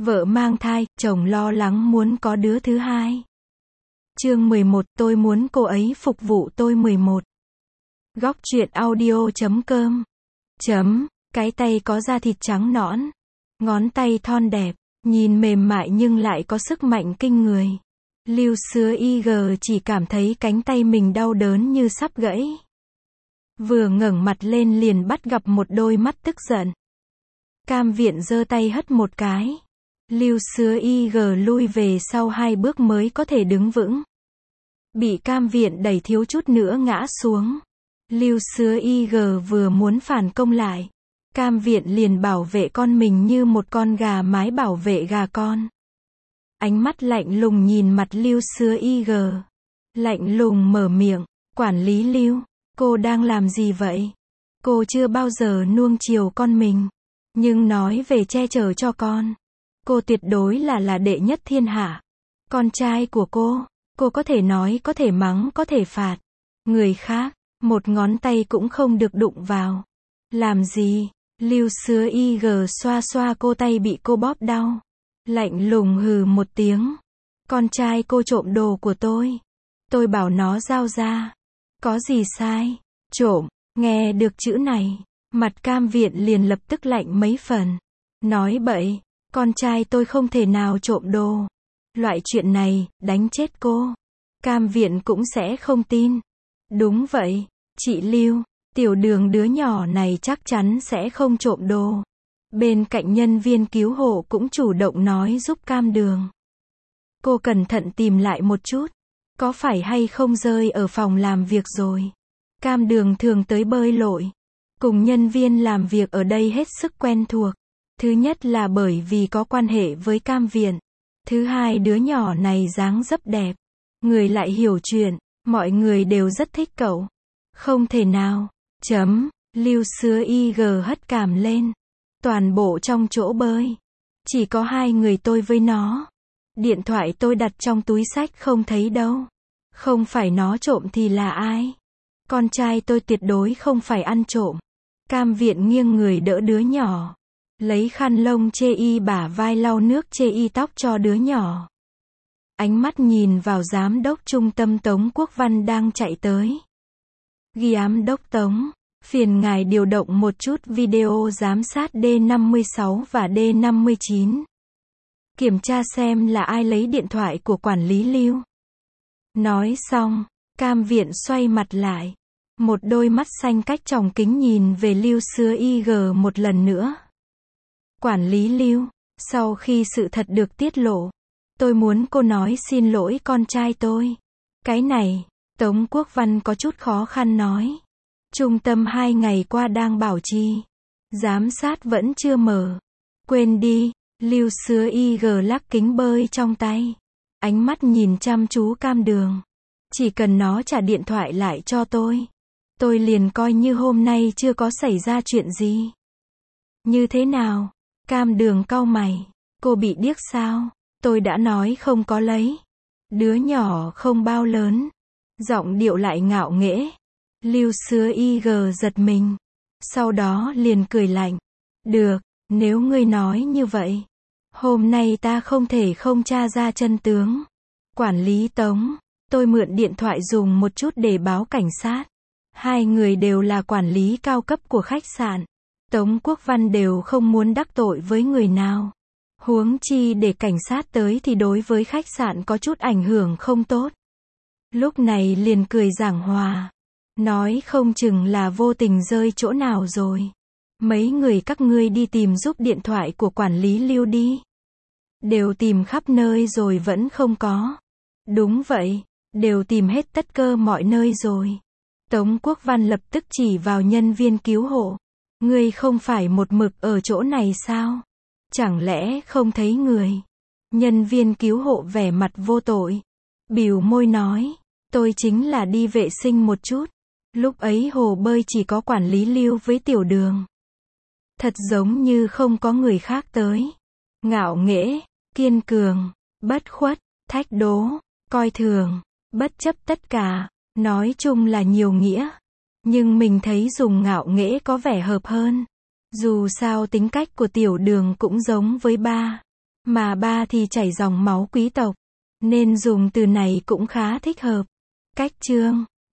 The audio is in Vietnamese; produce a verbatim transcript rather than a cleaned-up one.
Vợ mang thai, chồng lo lắng muốn có đứa thứ hai. Chương mười một, tôi muốn cô ấy phục vụ tôi mười một. Góc truyện audio chấm com. Chấm, cái tay có da thịt trắng nõn. Ngón tay thon đẹp, nhìn mềm mại nhưng lại có sức mạnh kinh người. Lưu Sứa i giê chỉ cảm thấy cánh tay mình đau đớn như sắp gãy. Vừa ngẩng mặt lên liền bắt gặp một đôi mắt tức giận. Cam Viện giơ tay hất một cái. Lưu Sứa i giê lui về sau hai bước mới có thể đứng vững. Bị Cam Viện đẩy thiếu chút nữa ngã xuống. Lưu Sứa i giê vừa muốn phản công lại. Cam Viện liền bảo vệ con mình như một con gà mái bảo vệ gà con. Ánh mắt lạnh lùng nhìn mặt Lưu Sứa i giê. Lạnh lùng mở miệng, quản lý Lưu, cô đang làm gì vậy? Cô chưa bao giờ nuông chiều con mình. Nhưng nói về che chở cho con, cô tuyệt đối là là đệ nhất thiên hạ. Con trai của cô, cô có thể nói, có thể mắng, có thể phạt. Người khác, một ngón tay cũng không được đụng vào. Làm gì? Lưu Sứa i giê xoa xoa cô tay bị cô bóp đau. Lạnh lùng hừ một tiếng. Con trai cô trộm đồ của tôi. Tôi bảo nó giao ra. Có gì sai? Trộm, nghe được chữ này, mặt Cam Viện liền lập tức lạnh mấy phần. Nói bậy, con trai tôi không thể nào trộm đồ. Loại chuyện này, đánh chết cô. Cam Viện cũng sẽ không tin. Đúng vậy, chị Lưu, Tiểu Đường đứa nhỏ này chắc chắn sẽ không trộm đồ. Bên cạnh nhân viên cứu hộ cũng chủ động nói giúp Cam Đường. Cô cẩn thận tìm lại một chút. Có phải hay không rơi ở phòng làm việc rồi? Cam Đường thường tới bơi lội. Cùng nhân viên làm việc ở đây hết sức quen thuộc. Thứ nhất là bởi vì có quan hệ với Cam Viện. Thứ hai, đứa nhỏ này dáng dấp đẹp. Người lại hiểu chuyện. Mọi người đều rất thích cậu. Không thể nào. Chấm. Lưu Sứa i giê hất cằm lên. Toàn bộ trong chỗ bơi. Chỉ có hai người tôi với nó. Điện thoại tôi đặt trong túi xách không thấy đâu. Không phải nó trộm thì là ai? Con trai tôi tuyệt đối không phải ăn trộm. Cam Viện nghiêng người đỡ đứa nhỏ. Lấy khăn lông chê y bả vai lau nước chê y tóc cho đứa nhỏ. Ánh mắt nhìn vào giám đốc trung tâm Tống Quốc Văn đang chạy tới. Giám đốc Tống, phiền ngài điều động một chút video giám sát D năm mươi sáu và D năm mươi chín. Kiểm tra xem là ai lấy điện thoại của quản lý Lưu. Nói xong, Cam Viện xoay mặt lại. Một đôi mắt xanh cách tròng kính nhìn về Lưu Sứa i giê một lần nữa. Quản lý Lưu, sau khi sự thật được tiết lộ, tôi muốn cô nói xin lỗi con trai tôi. Cái này, Tống Quốc Văn có chút khó khăn nói. Trung tâm hai ngày qua đang bảo trì. Giám sát vẫn chưa mở. Quên đi, Lưu Sứa i giê lắc kính bơi trong tay. Ánh mắt nhìn chăm chú Cam Đường. Chỉ cần nó trả điện thoại lại cho tôi. Tôi liền coi như hôm nay chưa có xảy ra chuyện gì. Như thế nào? Cam Đường cau mày. Cô bị điếc sao? Tôi đã nói không có lấy. Đứa nhỏ không bao lớn. Giọng điệu lại ngạo nghễ. Lưu Sứa i giê giật mình. Sau đó liền cười lạnh. Được, nếu ngươi nói như vậy. Hôm nay ta không thể không tra ra chân tướng. Quản lý Tống, tôi mượn điện thoại dùng một chút để báo cảnh sát. Hai người đều là quản lý cao cấp của khách sạn. Tống Quốc Văn đều không muốn đắc tội với người nào. Huống chi để cảnh sát tới thì đối với khách sạn có chút ảnh hưởng không tốt. Lúc này liền cười giảng hòa. Nói không chừng là vô tình rơi chỗ nào rồi. Mấy người các ngươi đi tìm giúp điện thoại của quản lý Lưu đi. Đều tìm khắp nơi rồi vẫn không có. Đúng vậy, đều tìm hết tất cơ mọi nơi rồi. Tống Quốc Văn lập tức chỉ vào nhân viên cứu hộ. Ngươi không phải một mực ở chỗ này sao? Chẳng lẽ không thấy người? Nhân viên cứu hộ vẻ mặt vô tội. Bỉu môi nói, tôi chính là đi vệ sinh một chút. Lúc ấy hồ bơi chỉ có quản lý Lưu với Tiểu Đường. Thật giống như không có người khác tới. Ngạo nghễ, kiên cường, bất khuất, thách đố, coi thường, bất chấp tất cả. Nói chung là nhiều nghĩa. Nhưng mình thấy dùng ngạo nghễ có vẻ hợp hơn. Dù sao tính cách của Tiểu Đường cũng giống với ba. Mà ba thì chảy dòng máu quý tộc. Nên dùng từ này cũng khá thích hợp. Cách chương